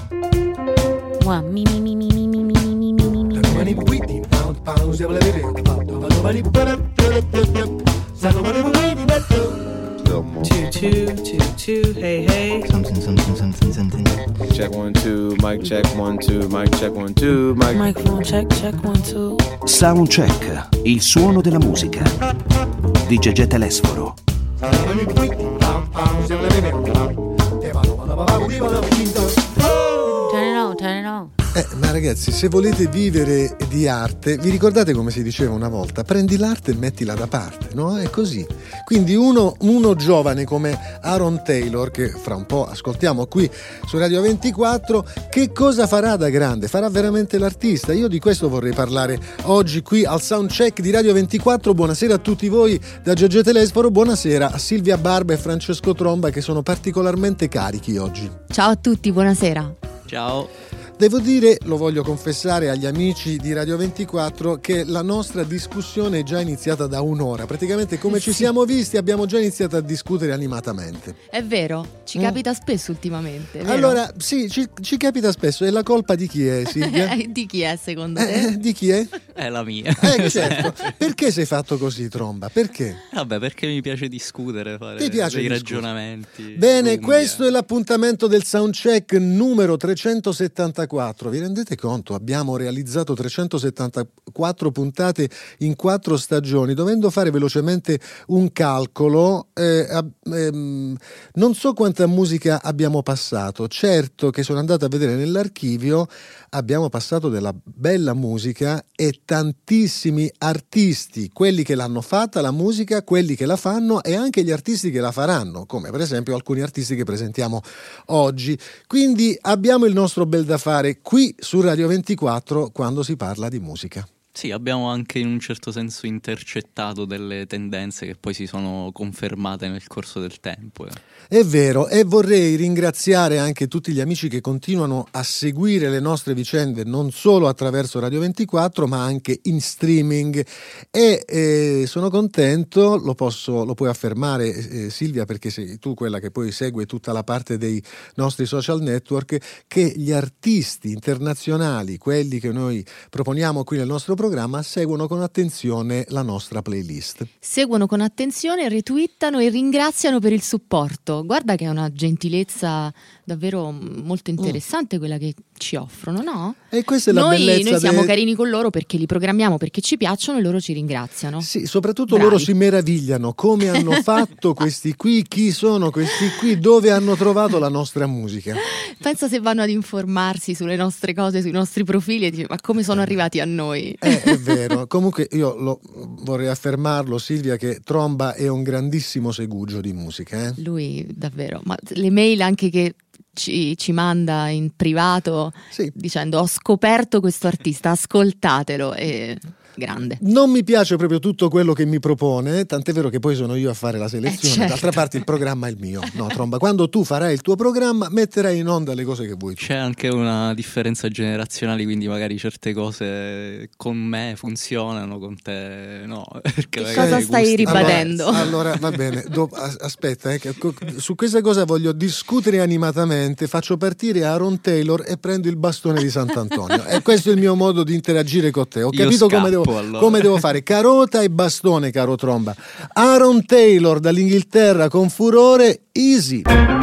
Two, hey, hey. Something. Check 1 2, mic check 1 2, mic check 1 2, mic. Microphone check 1 2. Soundcheck, il suono della musica di Gegè Telesforo. Turn it on. Ma ragazzi, se volete vivere di arte, vi ricordate come si diceva una volta? Prendi l'arte e mettila da parte, no? È così. Quindi uno giovane come Aaron Taylor, che fra un po' ascoltiamo qui su Radio 24, che cosa farà da grande? Farà veramente l'artista? Io di questo vorrei parlare oggi qui al Soundcheck di Radio 24. Buonasera a tutti voi da Gegè Telesforo, buonasera a Silvia Barba e Francesco Tromba, che sono particolarmente carichi oggi. Ciao a tutti, buonasera. Ciao. Devo dire, lo voglio confessare agli amici di Radio 24, che la nostra discussione è già iniziata da un'ora. Praticamente come ci siamo visti abbiamo già iniziato a discutere animatamente. È vero, ci capita spesso ultimamente, vero? Allora, sì, ci capita spesso. E la colpa di chi è, Silvia? Di chi è secondo te? Di chi è? È la mia. Certo. Perché sei fatto così, Tromba? Perché? Vabbè, perché mi piace discutere, fare Ti piace dei discutere? Ragionamenti. Bene, lunghi. questo è l'appuntamento del Soundcheck numero 374. Vi rendete conto? Abbiamo realizzato 374 puntate in 4 stagioni, dovendo fare velocemente un calcolo. Non so quanta musica abbiamo passato. Certo che sono andato a vedere nell'archivio, abbiamo passato della bella musica e tantissimi artisti, quelli che l'hanno fatta la musica, quelli che la fanno e anche gli artisti che la faranno, come per esempio alcuni artisti che presentiamo oggi. Quindi abbiamo il nostro bel da fare qui su Radio 24 quando si parla di musica. Sì, abbiamo anche in un certo senso intercettato delle tendenze che poi si sono confermate nel corso del tempo. È vero, e vorrei ringraziare anche tutti gli amici che continuano a seguire le nostre vicende non solo attraverso Radio 24 ma anche in streaming e sono contento, lo puoi affermare Silvia, perché sei tu quella che poi segue tutta la parte dei nostri social network, che gli artisti internazionali, quelli che noi proponiamo qui nel nostro programma, seguono con attenzione la nostra playlist. Seguono con attenzione, retweetano e ringraziano per il supporto. Guarda che è una gentilezza davvero molto interessante quella che ci offrono, no? E questa è la bellezza. Noi siamo carini con loro perché li programmiamo, perché ci piacciono e loro ci ringraziano. Sì, soprattutto Bravi. Loro si meravigliano come hanno fatto questi qui, chi sono questi qui, dove hanno trovato la nostra musica. Pensa se vanno ad informarsi sulle nostre cose, sui nostri profili e dice ma come sono arrivati a noi? È vero. Comunque io vorrei affermarlo, Silvia, che Tromba è un grandissimo segugio di musica. Lui davvero, ma le mail anche che ci manda in privato, sì, dicendo ho scoperto questo artista, ascoltatelo, e grande. Non mi piace proprio tutto quello che mi propone, tant'è vero che poi sono io a fare la selezione. Certo. D'altra parte il programma è il mio, no Tromba? Quando tu farai il tuo programma metterai in onda le cose che vuoi tu. C'è anche una differenza generazionale, quindi magari certe cose con me funzionano, con te no. Perché Che cosa stai ribadendo? Allora va bene, aspetta, che su questa cosa voglio discutere animatamente. Faccio partire Aaron Taylor e prendo il bastone di Sant'Antonio. E questo è il mio modo di interagire con te. Ho capito come devo fare. Carota e bastone, caro Tromba. Aaron Taylor dall'Inghilterra con furore, Easy.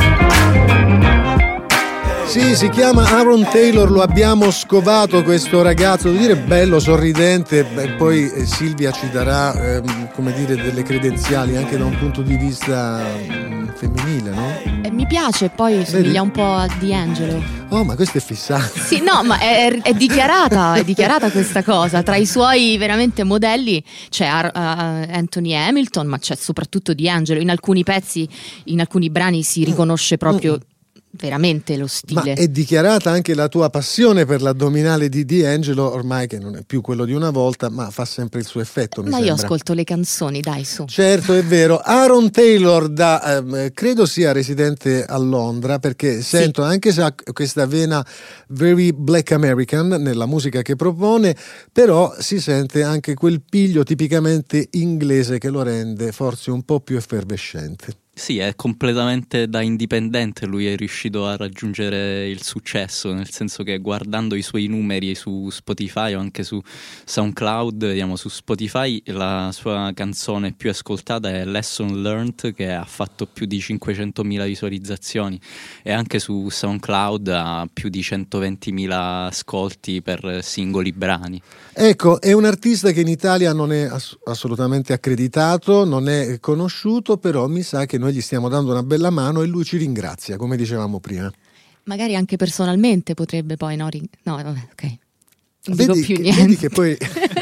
Sì, si chiama Aaron Taylor, lo abbiamo scovato questo ragazzo, devo dire bello, sorridente, e poi Silvia ci darà come dire delle credenziali anche da un punto di vista femminile, no? Mi piace, poi somiglia un po' a D'Angelo. Oh, ma questo è fissato. Sì, no, ma è dichiarata questa cosa. Tra i suoi veramente modelli c'è Anthony Hamilton, ma c'è soprattutto D'Angelo. In alcuni pezzi, in alcuni brani si riconosce proprio veramente lo stile. Ma è dichiarata anche la tua passione per l'addominale di D'Angelo, ormai che non è più quello di una volta, ma fa sempre il suo effetto, mi sembra. Io ascolto le canzoni, dai, su. Certo, è vero. Aaron Taylor credo sia residente a Londra, perché sento anche se ha questa vena very black American nella musica che propone, però si sente anche quel piglio tipicamente inglese che lo rende forse un po' più effervescente. Sì, è completamente da indipendente, lui è riuscito a raggiungere il successo, nel senso che guardando i suoi numeri su Spotify o anche su SoundCloud, vediamo su Spotify la sua canzone più ascoltata è Lesson Learned, che ha fatto più di 500.000 visualizzazioni, e anche su SoundCloud ha più di 120.000 ascolti per singoli brani. Ecco, è un artista che in Italia non è assolutamente accreditato, non è conosciuto, però mi sa che noi gli stiamo dando una bella mano e lui ci ringrazia, come dicevamo prima. Magari anche personalmente potrebbe poi, no, vabbè, ok. Non dico più niente. Vedi che poi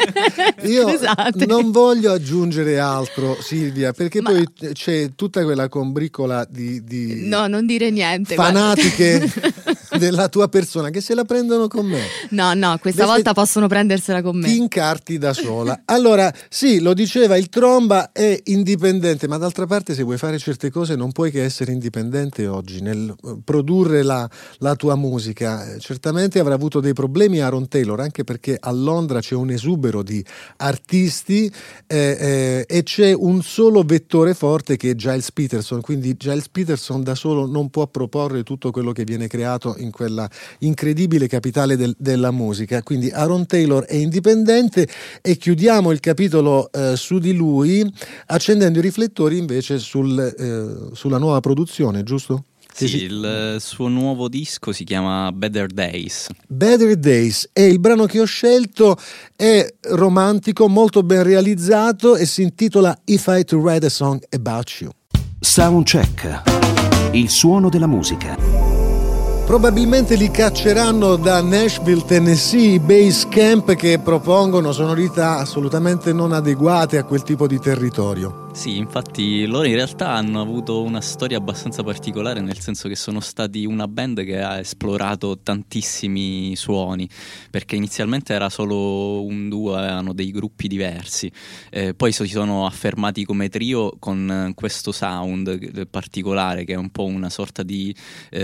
io Scusate. non voglio aggiungere altro, Silvia, perché poi c'è tutta quella combricola di No, non dire niente. fanatiche della tua persona che se la prendono con me. No, questa volta possono prendersela con me. Ti incarti da sola. Allora, sì, lo diceva, il Tromba è indipendente, ma d'altra parte se vuoi fare certe cose non puoi che essere indipendente oggi nel produrre la tua musica. Certamente avrà avuto dei problemi Aaron Taylor, anche perché a Londra c'è un esubero di artisti e c'è un solo vettore forte che è Giles Peterson, quindi Giles Peterson da solo non può proporre tutto quello che viene creato in quella incredibile capitale della musica. Quindi Aaron Taylor è indipendente e chiudiamo il capitolo su di lui accendendo i riflettori invece sulla nuova produzione, giusto? Sì, il suo nuovo disco si chiama Better Days. Better Days è il brano che ho scelto, è romantico, molto ben realizzato e si intitola If I to Write a Song About You. Soundcheck, il suono della musica. Probabilmente li cacceranno da Nashville, Tennessee, i Basecamp che propongono sonorità assolutamente non adeguate a quel tipo di territorio. Sì, infatti loro in realtà hanno avuto una storia abbastanza particolare, nel senso che sono stati una band che ha esplorato tantissimi suoni, perché inizialmente era solo un duo, avevano dei gruppi diversi, poi si sono affermati come trio con questo sound particolare che è un po' una sorta di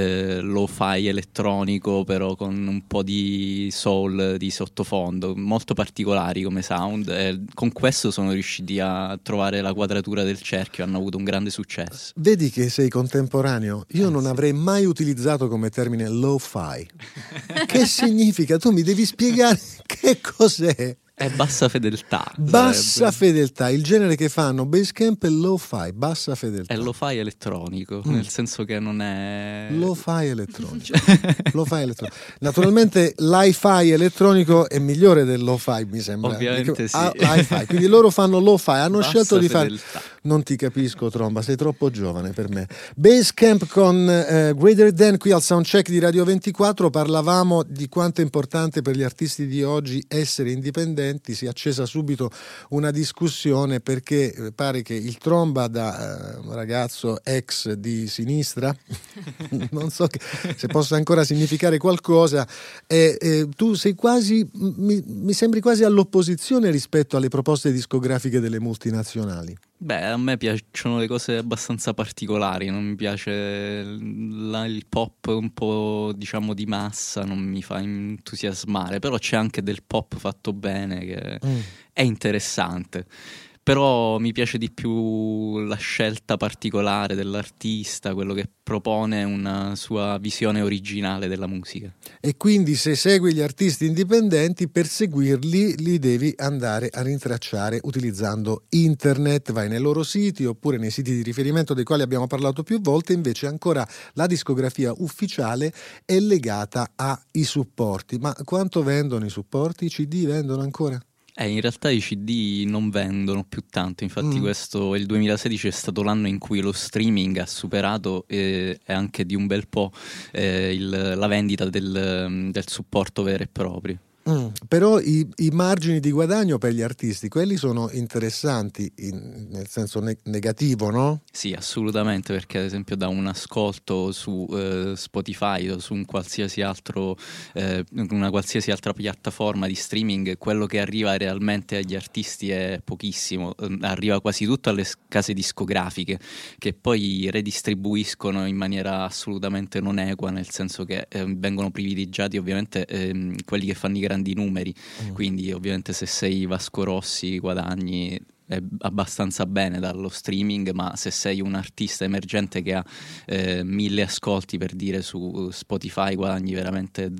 lo-fi elettronico, però con un po' di soul di sottofondo, molto particolari come sound, e con questo sono riusciti a trovare la quadratura del cerchio, hanno avuto un grande successo. Vedi che sei contemporaneo? Io non avrei mai utilizzato come termine lo-fi. Che significa? Tu mi devi spiegare che cos'è. È bassa fedeltà. Bassa fedeltà, il genere che fanno Basecamp è lo-fi, bassa fedeltà. È lo-fi elettronico, nel senso che non è... Lo-fi elettronico. Lo-fi elettronico. Naturalmente l'hi-fi elettronico è migliore del lo-fi, mi sembra. Ovviamente sì. L'hi-fi. Quindi loro fanno lo-fi, hanno Bassa scelto di fare... fedeltà. Non ti capisco, Tromba, sei troppo giovane per me. Basecamp con Greater Than qui al Soundcheck di Radio 24. Parlavamo di quanto è importante per gli artisti di oggi essere indipendenti. Si è accesa subito una discussione perché pare che il Tromba da ragazzo ex di sinistra non so se possa ancora significare qualcosa, tu sei quasi mi sembri quasi all'opposizione rispetto alle proposte discografiche delle multinazionali. Beh, a me piacciono le cose abbastanza particolari, non mi piace il pop un po', diciamo, di massa, non mi fa entusiasmare, però c'è anche del pop fatto bene che è interessante. Però mi piace di più la scelta particolare dell'artista, quello che propone una sua visione originale della musica. E quindi se segui gli artisti indipendenti, per seguirli li devi andare a rintracciare utilizzando internet, vai nei loro siti oppure nei siti di riferimento dei quali abbiamo parlato più volte. Invece ancora la discografia ufficiale è legata ai supporti. Ma quanto vendono i supporti? I CD vendono ancora? In realtà i CD non vendono più tanto, infatti questo, il 2016 è stato l'anno in cui lo streaming ha superato e anche di un bel po' la vendita del supporto vero e proprio. Però i margini di guadagno per gli artisti, quelli sono interessanti nel senso negativo, no? Sì, assolutamente, perché ad esempio da un ascolto su Spotify o su un qualsiasi altro, una qualsiasi altra piattaforma di streaming, quello che arriva realmente agli artisti è pochissimo, arriva quasi tutto alle case discografiche, che poi redistribuiscono in maniera assolutamente non equa, nel senso che vengono privilegiati ovviamente quelli che fanno i grandi numeri, quindi ovviamente se sei Vasco Rossi guadagni abbastanza bene dallo streaming, ma se sei un artista emergente che ha 1000 ascolti, per dire, su Spotify, guadagni veramente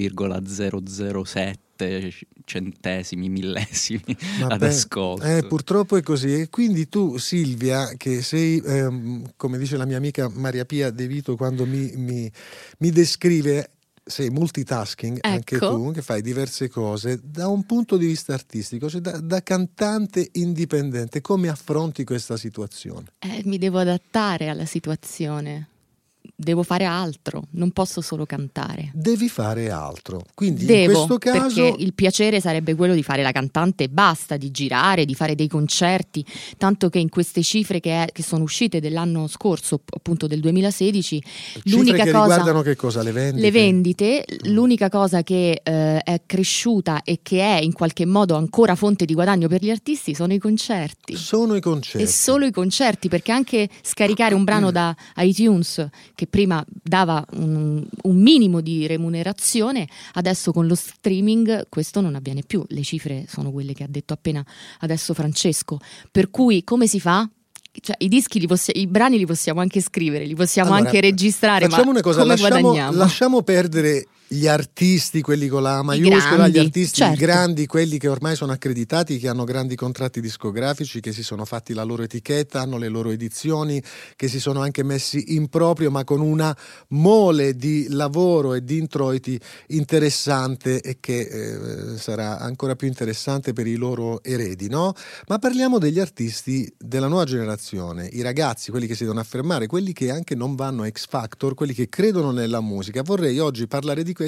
0,007 centesimi, millesimi ad ascolto. Purtroppo è così. E quindi tu, Silvia, che sei, come dice la mia amica Maria Pia De Vito quando mi descrive, sei multitasking, ecco, anche tu, che fai diverse cose da un punto di vista artistico, cioè da cantante indipendente, come affronti questa situazione? Mi devo adattare alla situazione. Devo fare altro, non posso solo cantare. Devi fare altro. Quindi in questo caso, perché il piacere sarebbe quello di fare la cantante e basta, di girare, di fare dei concerti, tanto che in queste cifre che sono uscite dell'anno scorso, appunto del 2016, l'unica che cosa riguardano che cosa? Le vendite? Le vendite, l'unica cosa che è cresciuta e che è in qualche modo ancora fonte di guadagno per gli artisti sono i concerti. Sono i concerti. E solo i concerti, perché anche scaricare un brano da iTunes, che prima dava un minimo di remunerazione, adesso con lo streaming questo non avviene più. Le cifre sono quelle che ha detto appena adesso Francesco. Per cui come si fa? Cioè, i brani li possiamo anche scrivere, li possiamo anche registrare, facciamo ma una cosa, come guadagniamo? Lasciamo perdere gli artisti, quelli con la maiuscola, gli artisti certo, grandi, quelli che ormai sono accreditati, che hanno grandi contratti discografici, che si sono fatti la loro etichetta, hanno le loro edizioni, che si sono anche messi in proprio, ma con una mole di lavoro e di introiti interessante e che sarà ancora più interessante per i loro eredi, no? Ma parliamo degli artisti della nuova generazione, i ragazzi, quelli che si devono affermare, quelli che anche non vanno a X Factor, quelli che credono nella musica. Vorrei oggi parlare di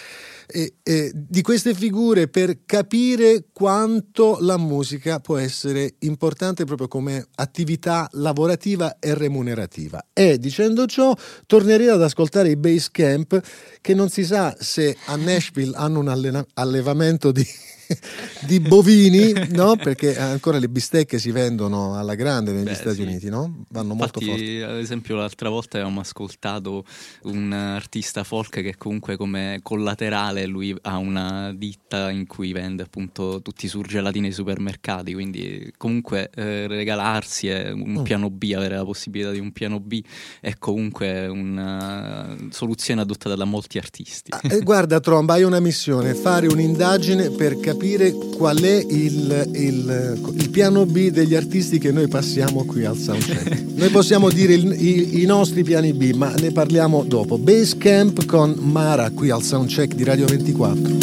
di queste figure per capire quanto la musica può essere importante proprio come attività lavorativa e remunerativa. E dicendo ciò tornerei ad ascoltare i Basecamp, che non si sa se a Nashville hanno un allevamento di bovini, no? Perché ancora le bistecche si vendono alla grande negli Stati Uniti, no? Vanno molto forti. Ad esempio l'altra volta avevamo ascoltato un artista folk che comunque come collaterale lui ha una ditta in cui vende appunto tutti i surgelati nei supermercati, quindi comunque regalarsi un piano B, avere la possibilità di un piano B è comunque una soluzione adottata da molti artisti. Guarda Tromba, hai una missione, fare un'indagine per capire qual è il piano B degli artisti che noi passiamo qui al Soundcheck. Noi possiamo dire i nostri piani B, ma ne parliamo dopo. Basecamp con Mara qui al Soundcheck di Radio 24.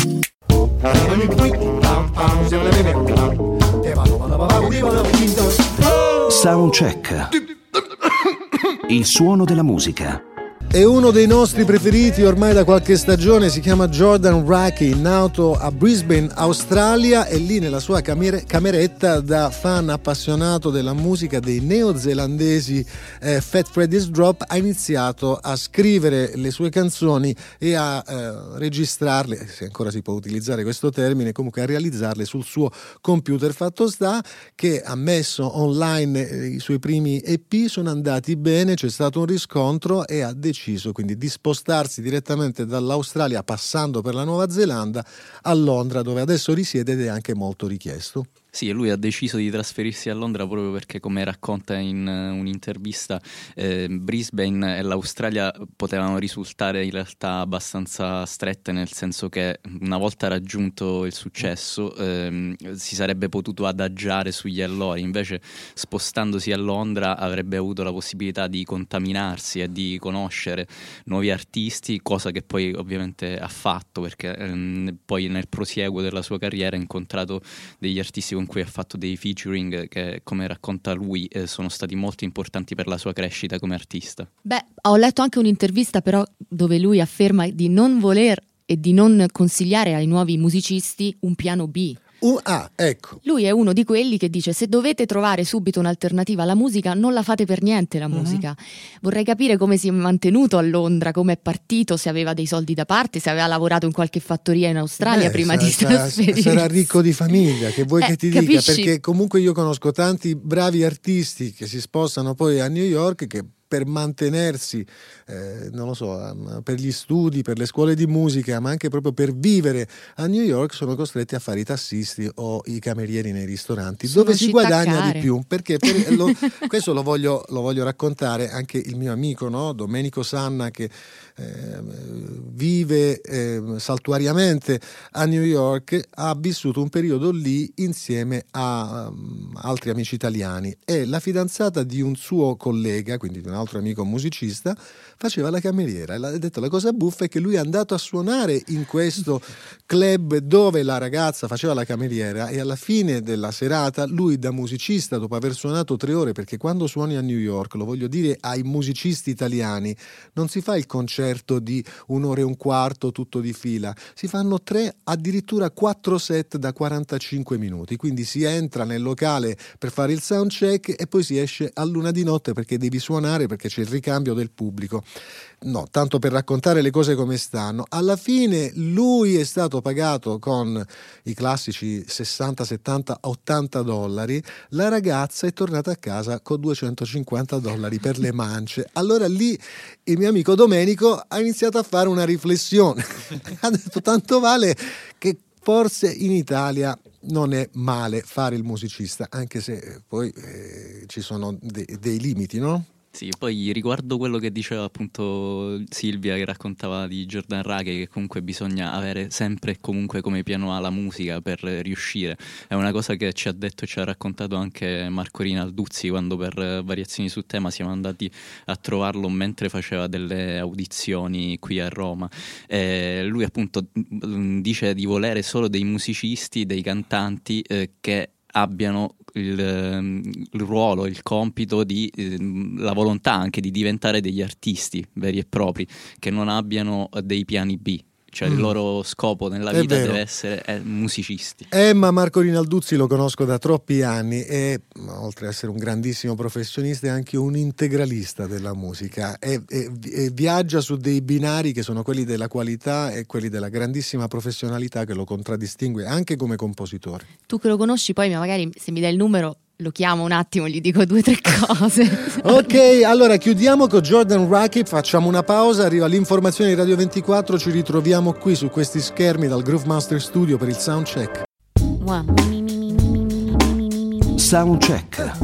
Soundcheck. Il suono della musica. È uno dei nostri preferiti ormai da qualche stagione, si chiama Jordan Rakei, nato a Brisbane, Australia, e lì nella sua cameretta, da fan appassionato della musica dei neozelandesi Fat Freddy's Drop, ha iniziato a scrivere le sue canzoni e a registrarle, se ancora si può utilizzare questo termine, comunque a realizzarle sul suo computer. Fatto sta che ha messo online i suoi primi EP, sono andati bene, c'è stato un riscontro e ha deciso quindi di spostarsi direttamente dall'Australia, passando per la Nuova Zelanda, a Londra, dove adesso risiede ed è anche molto richiesto. Sì, e lui ha deciso di trasferirsi a Londra proprio perché, come racconta in un'intervista, Brisbane e l'Australia potevano risultare in realtà abbastanza strette, nel senso che una volta raggiunto il successo si sarebbe potuto adagiare sugli allori, invece spostandosi a Londra avrebbe avuto la possibilità di contaminarsi e di conoscere nuovi artisti, cosa che poi ovviamente ha fatto, perché poi nel prosieguo della sua carriera ha incontrato degli artisti con cui ha fatto dei featuring che, come racconta lui, sono stati molto importanti per la sua crescita come artista. Beh, ho letto anche un'intervista però dove lui afferma di non voler e di non consigliare ai nuovi musicisti un piano B. Ecco. Lui è uno di quelli che dice: se dovete trovare subito un'alternativa alla musica, non la fate per niente la musica. Vorrei capire come si è mantenuto a Londra, come è partito, se aveva dei soldi da parte, se aveva lavorato in qualche fattoria in Australia prima di trasferirsi. Sarà ricco di famiglia, che vuoi che ti capisci? dica, perché comunque io conosco tanti bravi artisti che si spostano poi a New York, che per mantenersi, non lo so, per gli studi, per le scuole di musica, ma anche proprio per vivere a New York, sono costretti a fare i tassisti o i camerieri nei ristoranti, dove si guadagna di più. Perché questo lo voglio raccontare anche il mio amico, no? Domenico Sanna, che vive saltuariamente a New York, ha vissuto un periodo lì insieme a altri amici italiani, e la fidanzata di un suo collega, quindi di un altro amico musicista, faceva la cameriera, e ha detto la cosa buffa è che lui è andato a suonare in questo club dove la ragazza faceva la cameriera, e alla fine della serata lui, da musicista, dopo aver suonato 3 ore, perché quando suoni a New York, lo voglio dire ai musicisti italiani, non si fa il concerto di 1 ora e un quarto tutto di fila, si fanno 3, addirittura 4 set da 45 minuti, quindi si entra nel locale per fare il sound check e poi si esce a luna di notte perché devi suonare, perché c'è il ricambio del pubblico. No, tanto per raccontare le cose come stanno. Alla fine lui è stato pagato con i classici 60, 70, 80 dollari, la ragazza è tornata a casa con 250 dollari per le mance. Allora lì il mio amico Domenico ha iniziato a fare una riflessione, ha detto tanto vale che forse in Italia non è male fare il musicista, anche se poi ci sono dei limiti, no? Sì, poi riguardo quello che diceva appunto Silvia, che raccontava di Jordan Rakei, che comunque bisogna avere sempre e comunque come piano A la musica per riuscire, è una cosa che ci ha detto e ci ha raccontato anche Marco Rinalduzzi quando per Variazioni su Tema siamo andati a trovarlo mentre faceva delle audizioni qui a Roma. Lui appunto dice di volere solo dei musicisti, dei cantanti che abbiano il ruolo, il compito di la volontà anche di diventare degli artisti veri e propri, che non abbiano dei piani B. Cioè il loro scopo nella vita deve essere musicisti. Ma Marco Rinalduzzi lo conosco da troppi anni e oltre ad essere un grandissimo professionista è anche un integralista della musica e viaggia su dei binari che sono quelli della qualità e quelli della grandissima professionalità che lo contraddistingue anche come compositore. Tu che lo conosci poi magari se mi dai il numero lo chiamo un attimo, gli dico 2 o 3 cose. Ok, allora chiudiamo con Jordan Rakei, facciamo una pausa, arriva l'informazione di Radio 24, ci ritroviamo qui su questi schermi dal Groove Master Studio per il Soundcheck. Soundcheck.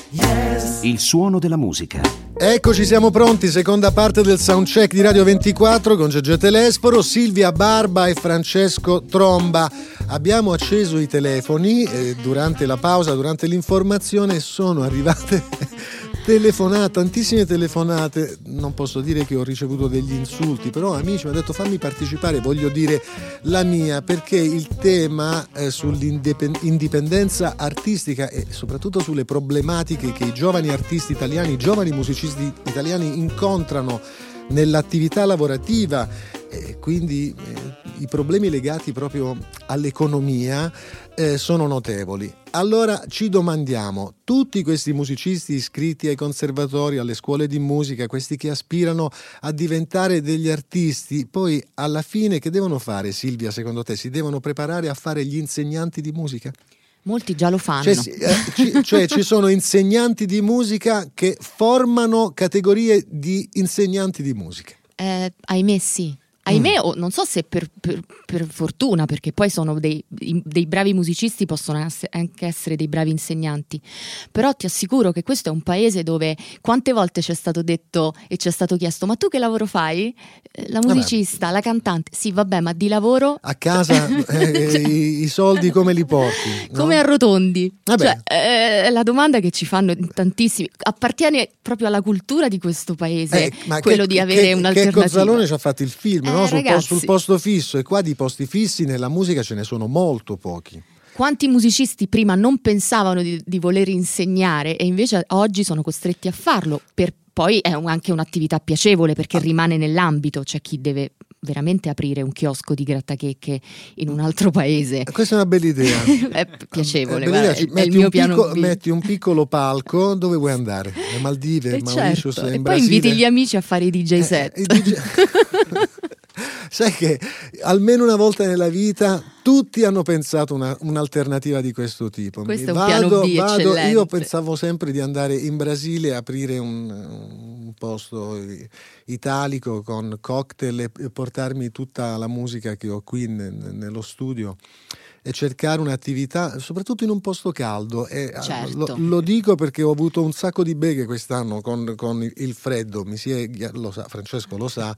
Il suono della musica. Eccoci, siamo pronti, seconda parte del Soundcheck di Radio 24 con Gegè Telesforo, Silvia Barba e Francesco Tromba. Abbiamo acceso i telefoni durante la pausa, durante l'informazione sono arrivate telefonate, tantissime telefonate. Non posso dire che ho ricevuto degli insulti, però amici mi hanno detto fammi partecipare, voglio dire la mia, perché il tema sull'indipendenza artistica e soprattutto sulle problematiche che i giovani artisti italiani, i giovani musicisti italiani incontrano nell'attività lavorativa, quindi i problemi legati proprio all'economia sono notevoli. Allora ci domandiamo, tutti questi musicisti iscritti ai conservatori, alle scuole di musica, questi che aspirano a diventare degli artisti, poi alla fine che devono fare, Silvia, secondo te? Si devono preparare a fare gli insegnanti di musica? Molti già lo fanno. Cioè ci sono insegnanti di musica che formano categorie di insegnanti di musica. Ahimè sì. Ahimè, non so se per fortuna, perché poi sono dei bravi musicisti, possono anche essere dei bravi insegnanti, però ti assicuro che questo è un paese dove quante volte ci è stato detto e ci è stato chiesto ma tu che lavoro fai? La musicista, la cantante, sì vabbè, ma di lavoro? A casa i soldi come li porti? No? Come arrotondi? Cioè, è la domanda che ci fanno tantissimi, appartiene proprio alla cultura di questo paese, quello di avere un'alternativa. Che Cozzalone ci ha fatto il film, no? Ragazzi, sul posto fisso, e qua di posti fissi nella musica ce ne sono molto pochi. Quanti musicisti prima non pensavano di voler insegnare e invece oggi sono costretti a farlo, poi è anche un'attività piacevole perché rimane nell'ambito, c'è chi deve veramente aprire un chiosco di grattachecche in un altro paese. Questa è una bella idea. È piacevole, è il mio piano B. Metti un piccolo palco, dove vuoi andare? Le Maldive, Mauritius, certo. in E Brasile. poi inviti gli amici a fare i DJ set. Sai che almeno una volta nella vita tutti hanno pensato un'alternativa di questo tipo. Questo è un piano B eccellente. Io pensavo sempre di andare in Brasile e aprire un posto italico con cocktail e portarmi tutta la musica che ho qui nello studio e cercare un'attività soprattutto in un posto caldo. Certo. Lo dico perché ho avuto un sacco di beghe quest'anno con il freddo. Lo sa, Francesco lo sa.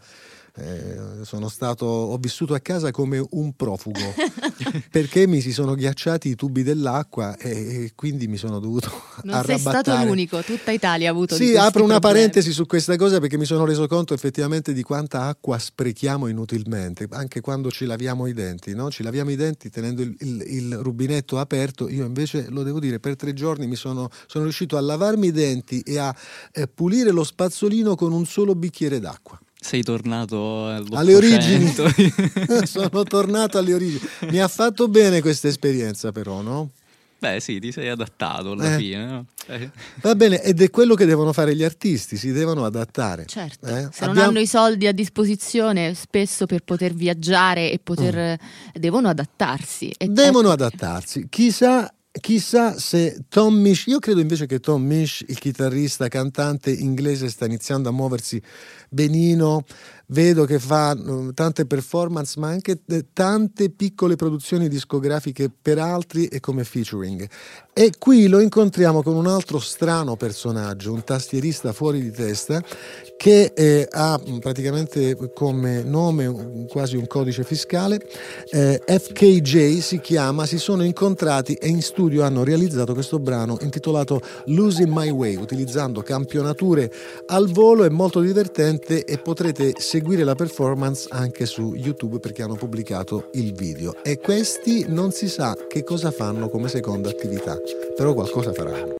Ho vissuto a casa come un profugo perché mi si sono ghiacciati i tubi dell'acqua e quindi mi sono dovuto non sei stato l'unico, tutta Italia ha avuto sì, apro una parentesi su questa cosa perché mi sono reso conto effettivamente di quanta acqua sprechiamo inutilmente anche quando ci laviamo i denti, no? Ci laviamo i denti tenendo il rubinetto aperto. Io invece lo devo dire, per 3 giorni sono riuscito a lavarmi i denti e a pulire lo spazzolino con un solo bicchiere d'acqua. Sei tornato alle origini. Sono tornato alle origini. Mi ha fatto bene questa esperienza, però, no? Beh, sì, ti sei adattato alla fine, no? Va bene, ed è quello che devono fare gli artisti, si devono adattare. Certo, se non hanno i soldi a disposizione, spesso per poter viaggiare e devono adattarsi. Devono adattarsi. Chissà se Tom Misch, io credo invece che Tom Misch, il chitarrista cantante inglese, sta iniziando a muoversi benino. Vedo che fa tante performance ma anche tante piccole produzioni discografiche per altri e come featuring. E qui lo incontriamo con un altro strano personaggio, un tastierista fuori di testa che ha praticamente come nome quasi un codice fiscale. FKJ si chiama, si sono incontrati e in studio hanno realizzato questo brano intitolato Losing My Way, utilizzando campionature al volo. È molto divertente e potrete seguire la performance anche su YouTube perché hanno pubblicato il video. E questi non si sa che cosa fanno come seconda attività, però qualcosa faranno.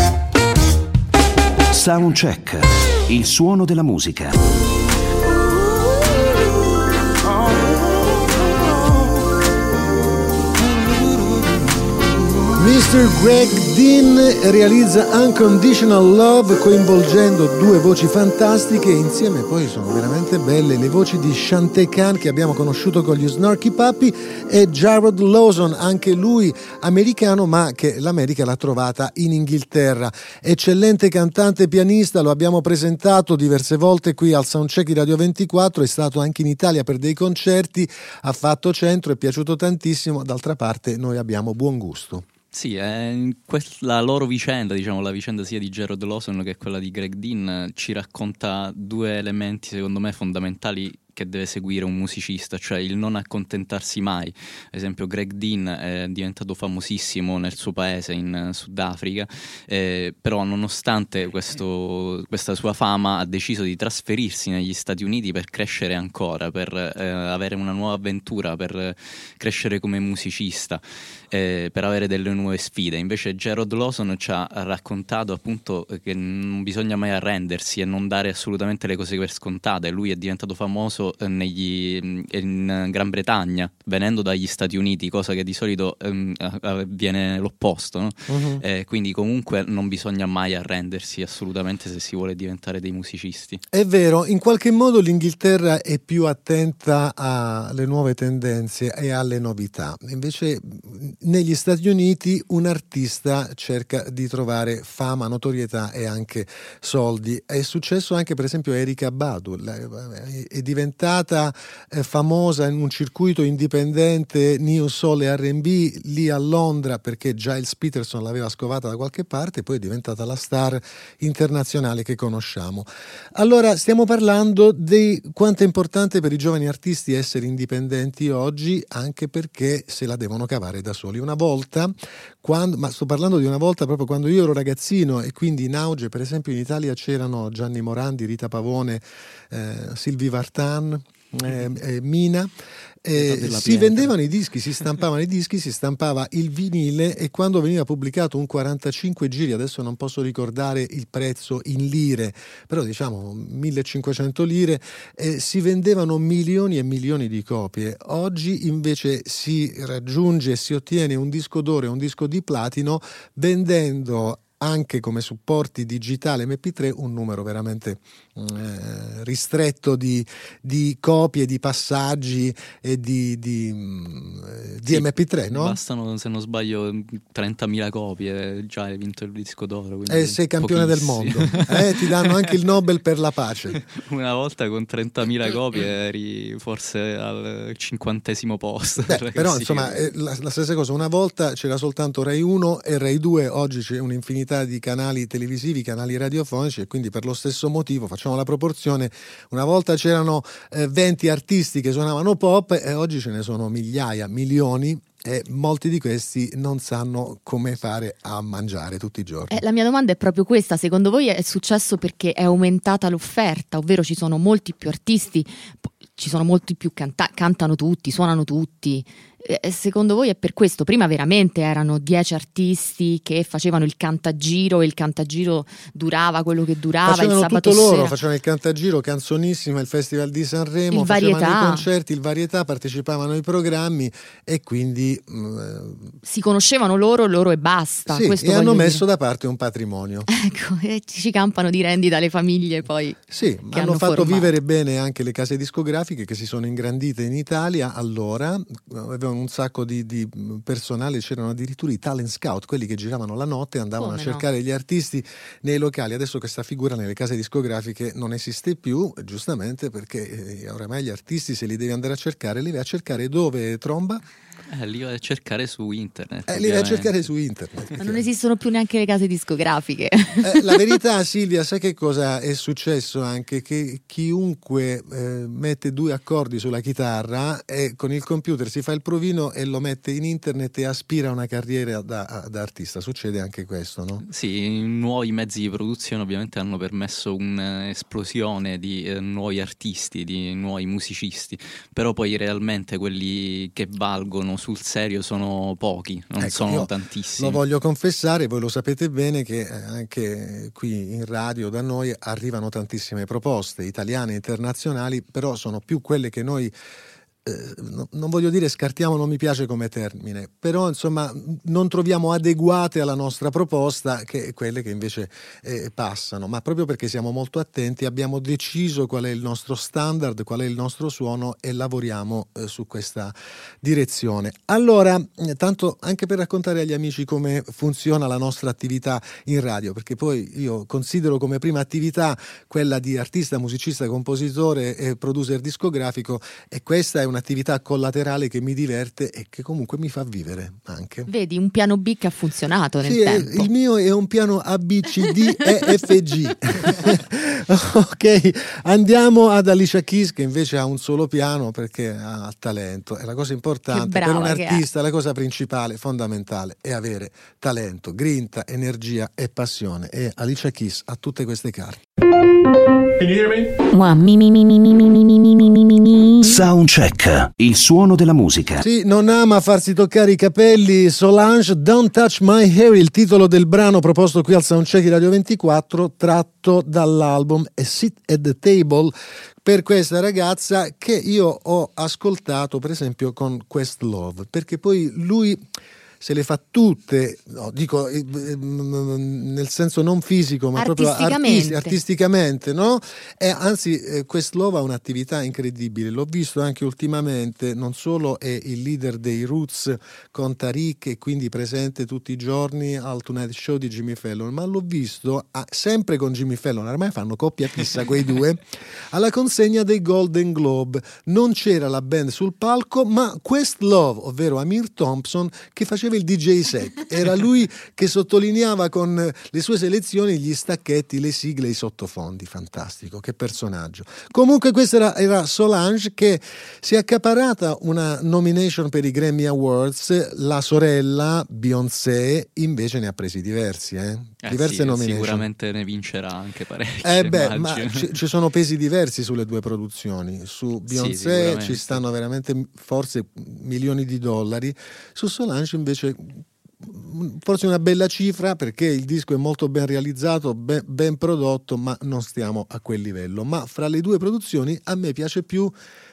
Soundcheck, il suono della musica. Mr. Greg Dean realizza Unconditional Love coinvolgendo 2 voci fantastiche insieme, poi sono veramente belle le voci di Shante Khan che abbiamo conosciuto con gli Snarky Puppy e Jared Lawson, anche lui americano ma che l'America l'ha trovata in Inghilterra. Eccellente cantante e pianista, lo abbiamo presentato diverse volte qui al Soundcheck di Radio 24, è stato anche in Italia per dei concerti, ha fatto centro, è piaciuto tantissimo, d'altra parte noi abbiamo buon gusto. Sì, la loro vicenda, diciamo la vicenda sia di Jared Lawson che quella di Greg Dean, ci racconta 2 elementi secondo me fondamentali che deve seguire un musicista, cioè il non accontentarsi mai. Ad esempio Greg Dean è diventato famosissimo nel suo paese in Sudafrica, però nonostante questa sua fama ha deciso di trasferirsi negli Stati Uniti per crescere ancora, per avere una nuova avventura, per crescere come musicista, per avere delle nuove sfide. Invece Jared Lawson ci ha raccontato appunto che non bisogna mai arrendersi e non dare assolutamente le cose per scontate. Lui è diventato famoso in Gran Bretagna venendo dagli Stati Uniti, cosa che di solito avviene l'opposto, no? Uh-huh. Quindi comunque non bisogna mai arrendersi assolutamente se si vuole diventare dei musicisti. È vero, in qualche modo l'Inghilterra è più attenta alle nuove tendenze e alle novità, invece negli Stati Uniti un artista cerca di trovare fama, notorietà e anche soldi. È successo anche per esempio a Erykah Badu, è diventata famosa in un circuito indipendente New Soul e R&B lì a Londra perché Giles Peterson l'aveva scovata da qualche parte, poi è diventata la star internazionale che conosciamo. Allora stiamo parlando di quanto è importante per i giovani artisti essere indipendenti oggi, anche perché se la devono cavare da soli. Una volta, ma sto parlando di una volta proprio quando io ero ragazzino e quindi in auge, per esempio in Italia c'erano Gianni Morandi, Rita Pavone, Sylvie Vartan, Mina, si vendevano i dischi, si stampavano i dischi, si stampava il vinile e quando veniva pubblicato un 45 giri, adesso non posso ricordare il prezzo in lire, però diciamo 1500 lire, si vendevano milioni e milioni di copie. Oggi invece si raggiunge e si ottiene un disco d'oro e un disco di platino vendendo anche come supporti digitali MP3 un numero veramente ristretto di copie, di passaggi e di MP3, no? Bastano, se non sbaglio, 30.000 copie, già hai vinto il disco d'oro. Sei campione del mondo, ti danno anche il Nobel per la pace. Una volta con 30.000 copie eri forse al 50° posto. Però insomma la stessa cosa, una volta c'era soltanto Rai 1 e Rai 2, oggi c'è un'infinità di canali televisivi, canali radiofonici, e quindi per lo stesso motivo, facciamo la proporzione, una volta c'erano 20 artisti che suonavano pop e oggi ce ne sono migliaia, milioni, e molti di questi non sanno come fare a mangiare tutti i giorni. La mia domanda è proprio questa: secondo voi è successo perché è aumentata l'offerta, ovvero ci sono molti più artisti, ci sono molti più cantano tutti, suonano tutti? Secondo voi è per questo? Prima veramente erano 10 artisti che facevano il cantagiro, e il cantagiro durava quello che durava, facevano il sabato tutto loro, sera facevano il cantagiro, Canzonissima, il Festival di Sanremo, il facevano varietà, i concerti, il varietà, partecipavano ai programmi e quindi si conoscevano loro e basta. Sì, questo e hanno voglio messo dire. da parte un patrimonio. Ecco, e ci campano di rendita le famiglie poi. Sì, che hanno fatto formato. vivere bene anche le case discografiche che si sono ingrandite in Italia. Allora avevano un sacco di personale, c'erano addirittura i talent scout, quelli che giravano la notte e andavano Come a cercare gli artisti nei locali. Adesso questa figura nelle case discografiche non esiste più, giustamente, perché oramai gli artisti, se li devi andare a cercare, li vai a cercare dove, Tromba? Li vai a cercare su internet. Li vai a cercare su internet. Ma non esistono più neanche le case discografiche. La verità, Silvia, sai che cosa è successo anche? Che chiunque mette 2 accordi sulla chitarra e con il computer si fa il provino e lo mette in internet e aspira a una carriera da artista. Succede anche questo, no? Sì, i nuovi mezzi di produzione ovviamente hanno permesso un'esplosione di nuovi artisti, di nuovi musicisti, però poi realmente quelli che valgono sul serio sono pochi, non sono tantissimi. Lo voglio confessare, voi lo sapete bene che anche qui in radio da noi arrivano tantissime proposte italiane e internazionali, però sono più quelle che noi non voglio dire scartiamo, non mi piace come termine, però insomma non troviamo adeguate alla nostra proposta, che quelle che invece passano, ma proprio perché siamo molto attenti abbiamo deciso qual è il nostro standard, qual è il nostro suono e lavoriamo su questa direzione. Allora, tanto anche per raccontare agli amici come funziona la nostra attività in radio, perché poi io considero come prima attività quella di artista, musicista, compositore e producer discografico, e questa è un'attività collaterale che mi diverte e che comunque mi fa vivere anche. Vedi, un piano B che ha funzionato nel tempo. Il mio è un piano A, B, C, D, E, F, G. Ok, andiamo ad Alicia Keys, che invece ha un solo piano perché ha talento. È la cosa importante per un artista, la cosa principale, fondamentale è avere talento, grinta, energia e passione, e Alicia Keys ha tutte queste carte. Can you hear me? Soundcheck, il suono della musica. Sì, non ama farsi toccare i capelli. Solange, Don't Touch My Hair, il titolo del brano proposto qui al Soundcheck di Radio 24, tratto dall'album A Sit at the Table, per questa ragazza che io ho ascoltato per esempio con Questlove, perché poi lui se le fa tutte, no, dico nel senso non fisico, ma proprio artisticamente, no? E anzi, Questlove ha un'attività incredibile. L'ho visto anche ultimamente, non solo è il leader dei Roots con Tariq e quindi presente tutti i giorni al Tonight Show di Jimmy Fallon, ma l'ho visto sempre con Jimmy Fallon, ormai fanno coppia fissa quei due, alla consegna dei Golden Globe. Non c'era la band sul palco, ma Questlove, ovvero Amir Thompson, che faceva il DJ set. Era lui che sottolineava con le sue selezioni gli stacchetti, le sigle, i sottofondi. Fantastico, che personaggio. Comunque questa era Solange, che si è accaparrata una nomination per i Grammy Awards. La sorella Beyoncé invece ne ha presi diversi, diverse sì, nomination. Sicuramente ne vincerà anche parecchie. Ma ci sono pesi diversi sulle due produzioni. Su Beyoncé ci stanno veramente forse milioni di dollari, su Solange invece forse una bella cifra, perché il disco è molto ben realizzato, ben prodotto, ma non stiamo a quel livello. Ma fra le due produzioni a me piace più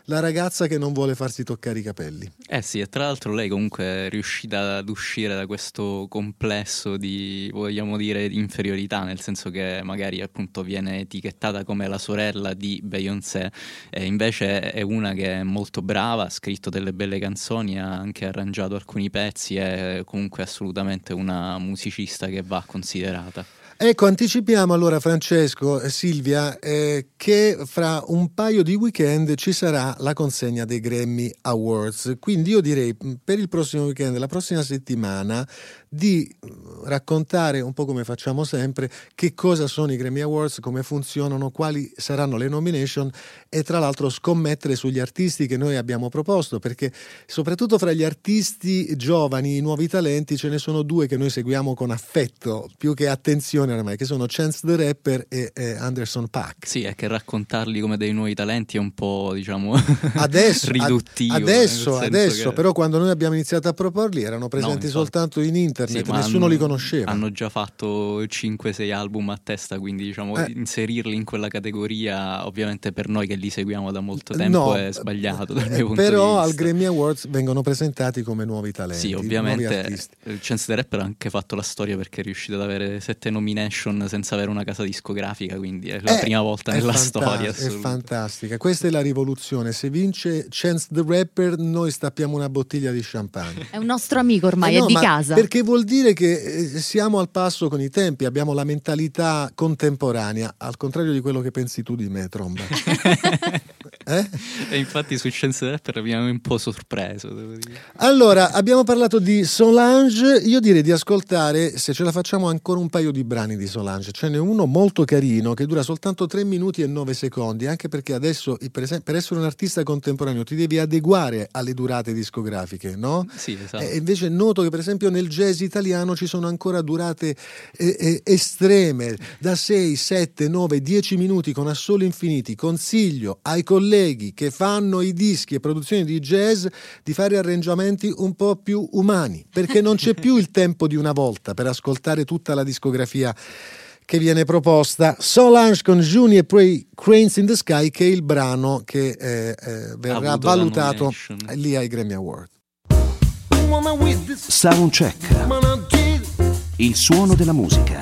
la ragazza che non vuole farsi toccare i capelli. Sì, e tra l'altro lei comunque è riuscita ad uscire da questo complesso di, vogliamo dire, di inferiorità, nel senso che magari appunto viene etichettata come la sorella di Beyoncé, e invece è una che è molto brava, ha scritto delle belle canzoni, ha anche arrangiato alcuni pezzi, è comunque assolutamente una musicista che va considerata. Ecco, anticipiamo allora, Francesco e Silvia, che fra un paio di weekend ci sarà la consegna dei Grammy Awards, quindi io direi per il prossimo weekend, la prossima settimana, di raccontare un po' come facciamo sempre che cosa sono i Grammy Awards, come funzionano, quali saranno le nomination e tra l'altro scommettere sugli artisti che noi abbiamo proposto, perché soprattutto fra gli artisti giovani, i nuovi talenti, ce ne sono due che noi seguiamo con affetto più che attenzione ormai, che sono Chance the Rapper e Anderson .Paak. Sì, è che raccontarli come dei nuovi talenti è un po', diciamo, riduttivo. Adesso, che... però quando noi abbiamo iniziato a proporli erano presenti soltanto in internet, sì, nessuno li conosceva. Hanno già fatto 5-6 album a testa, quindi diciamo inserirli in quella categoria, ovviamente per noi che li seguiamo da molto tempo è sbagliato dal mio punto di vista. Però al Grammy Awards vengono presentati come nuovi talenti. Sì, ovviamente Chance the Rapper ha anche fatto la storia perché è riuscito ad avere 7 nomination senza avere una casa discografica, quindi è la prima volta nella storia. È fantastica, questa è la rivoluzione. Se vince Chance the Rapper noi stappiamo una bottiglia di champagne. È un nostro amico ormai, è di casa. Perché vuol dire che siamo al passo con i tempi, abbiamo la mentalità contemporanea, al contrario di quello che pensi tu di me, Tromba. E infatti su Chance the Rapper mi hanno un po' sorpreso, devo dire. Allora, abbiamo parlato di Solange, io direi di ascoltare, se ce la facciamo, ancora un paio di brani di Solange. Ce n'è uno molto carino che dura soltanto 3 minuti e 9 secondi, anche perché adesso per essere un artista contemporaneo ti devi adeguare alle durate discografiche, no? Sì, esatto. E invece noto che per esempio nel jazz italiano ci sono ancora durate estreme, da 6, 7, 9, 10 minuti con assoli infiniti. Consiglio ai colleghi che fanno i dischi e produzioni di jazz di fare arrangiamenti un po' più umani, perché non c'è più il tempo di una volta per ascoltare tutta la discografia che viene proposta. Solange con Juni e Cranes in the Sky, che è il brano che verrà valutato lì ai Grammy Award. Soundcheck, il suono della musica.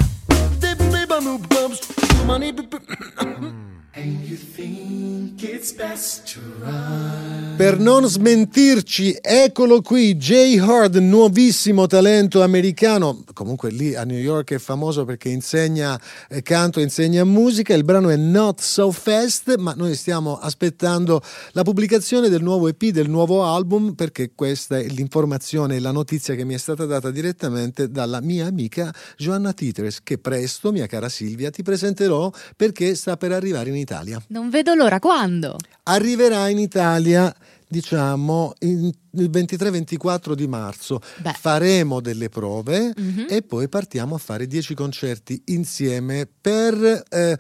Per non smentirci, eccolo qui, Jay Hard, nuovissimo talento americano, comunque lì a New York è famoso perché insegna canto, insegna musica. Il brano è Not So Fast, ma noi stiamo aspettando la pubblicazione del nuovo EP, del nuovo album, perché questa è l'informazione e la notizia che mi è stata data direttamente dalla mia amica Joanna Titers, che presto, mia cara Silvia, ti presenterò perché sta per arrivare in Italia. Non vedo l'ora, quando? Arriverà in Italia, diciamo, il 23-24 di marzo. Faremo delle prove e poi partiamo a fare 10 concerti insieme per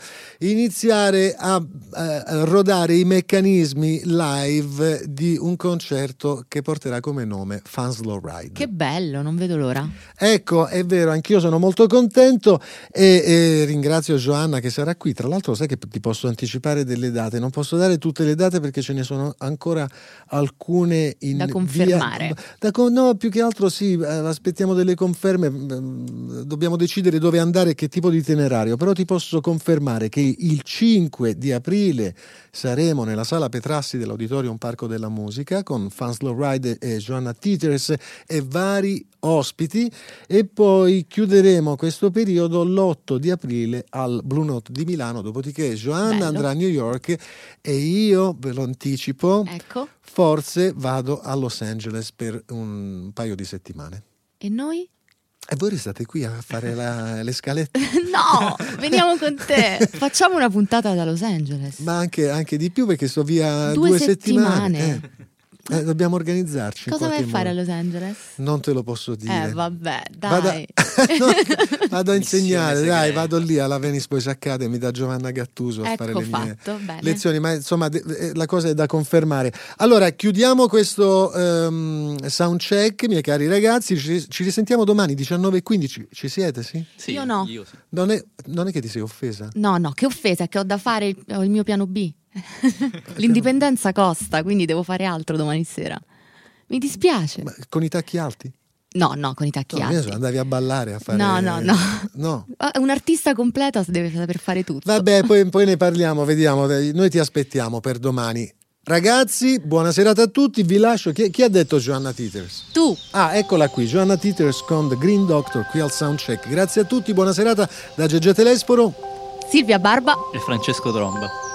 iniziare a rodare i meccanismi live di un concerto che porterà come nome Fun Slow Ride. Che bello, non vedo l'ora. Ecco, è vero, anch'io sono molto contento e ringrazio Joanna che sarà qui. Tra l'altro sai che ti posso anticipare delle date, non posso dare tutte le date perché ce ne sono ancora alcune in da confermare. No, più che altro sì, aspettiamo delle conferme, dobbiamo decidere dove andare e che tipo di itinerario, però ti posso confermare che il 5 di aprile saremo nella sala Petrassi dell'Auditorium Parco della Musica con Fun Slow Ride e Joanna Titers e vari ospiti, e poi chiuderemo questo periodo l'8 di aprile al Blue Note di Milano, dopodiché Joanna andrà a New York e io, ve lo anticipo, ecco, forse vado a Los Angeles per un paio di settimane. E noi? E voi restate qui a fare le scalette? No, veniamo con te. Facciamo una puntata da Los Angeles. Ma anche di più, perché sto via 2 settimane. Dobbiamo organizzarci. Cosa vai a fare a Los Angeles? Non te lo posso dire. Vabbè, dai. Vado a insegnare, dai, vado lì alla Venice Boys Academy da Giovanna Gattuso a fare le mie lezioni, ma insomma la cosa è da confermare. Allora, chiudiamo questo soundcheck, miei cari ragazzi, ci risentiamo domani 19:15, ci siete, sì? Sì, io no. Io sì. Non è che ti sei offesa? No, che offesa, che ho da fare, ho il mio piano B. L'indipendenza costa, quindi devo fare altro domani sera. Mi dispiace. Ma con i tacchi alti? No, con i tacchi alti. Andavi a ballare, a fare... No. Un artista completo deve saper fare tutto. Vabbè, poi ne parliamo, vediamo. Noi ti aspettiamo per domani. Ragazzi, buona serata a tutti, vi lascio. Chi ha detto Joanna Teeters? Tu. Eccola qui, Joanna Teeters con The Green Doctor qui al Soundcheck. Grazie a tutti, buona serata da Gegè Telesporo, Silvia Barba e Francesco Tromba.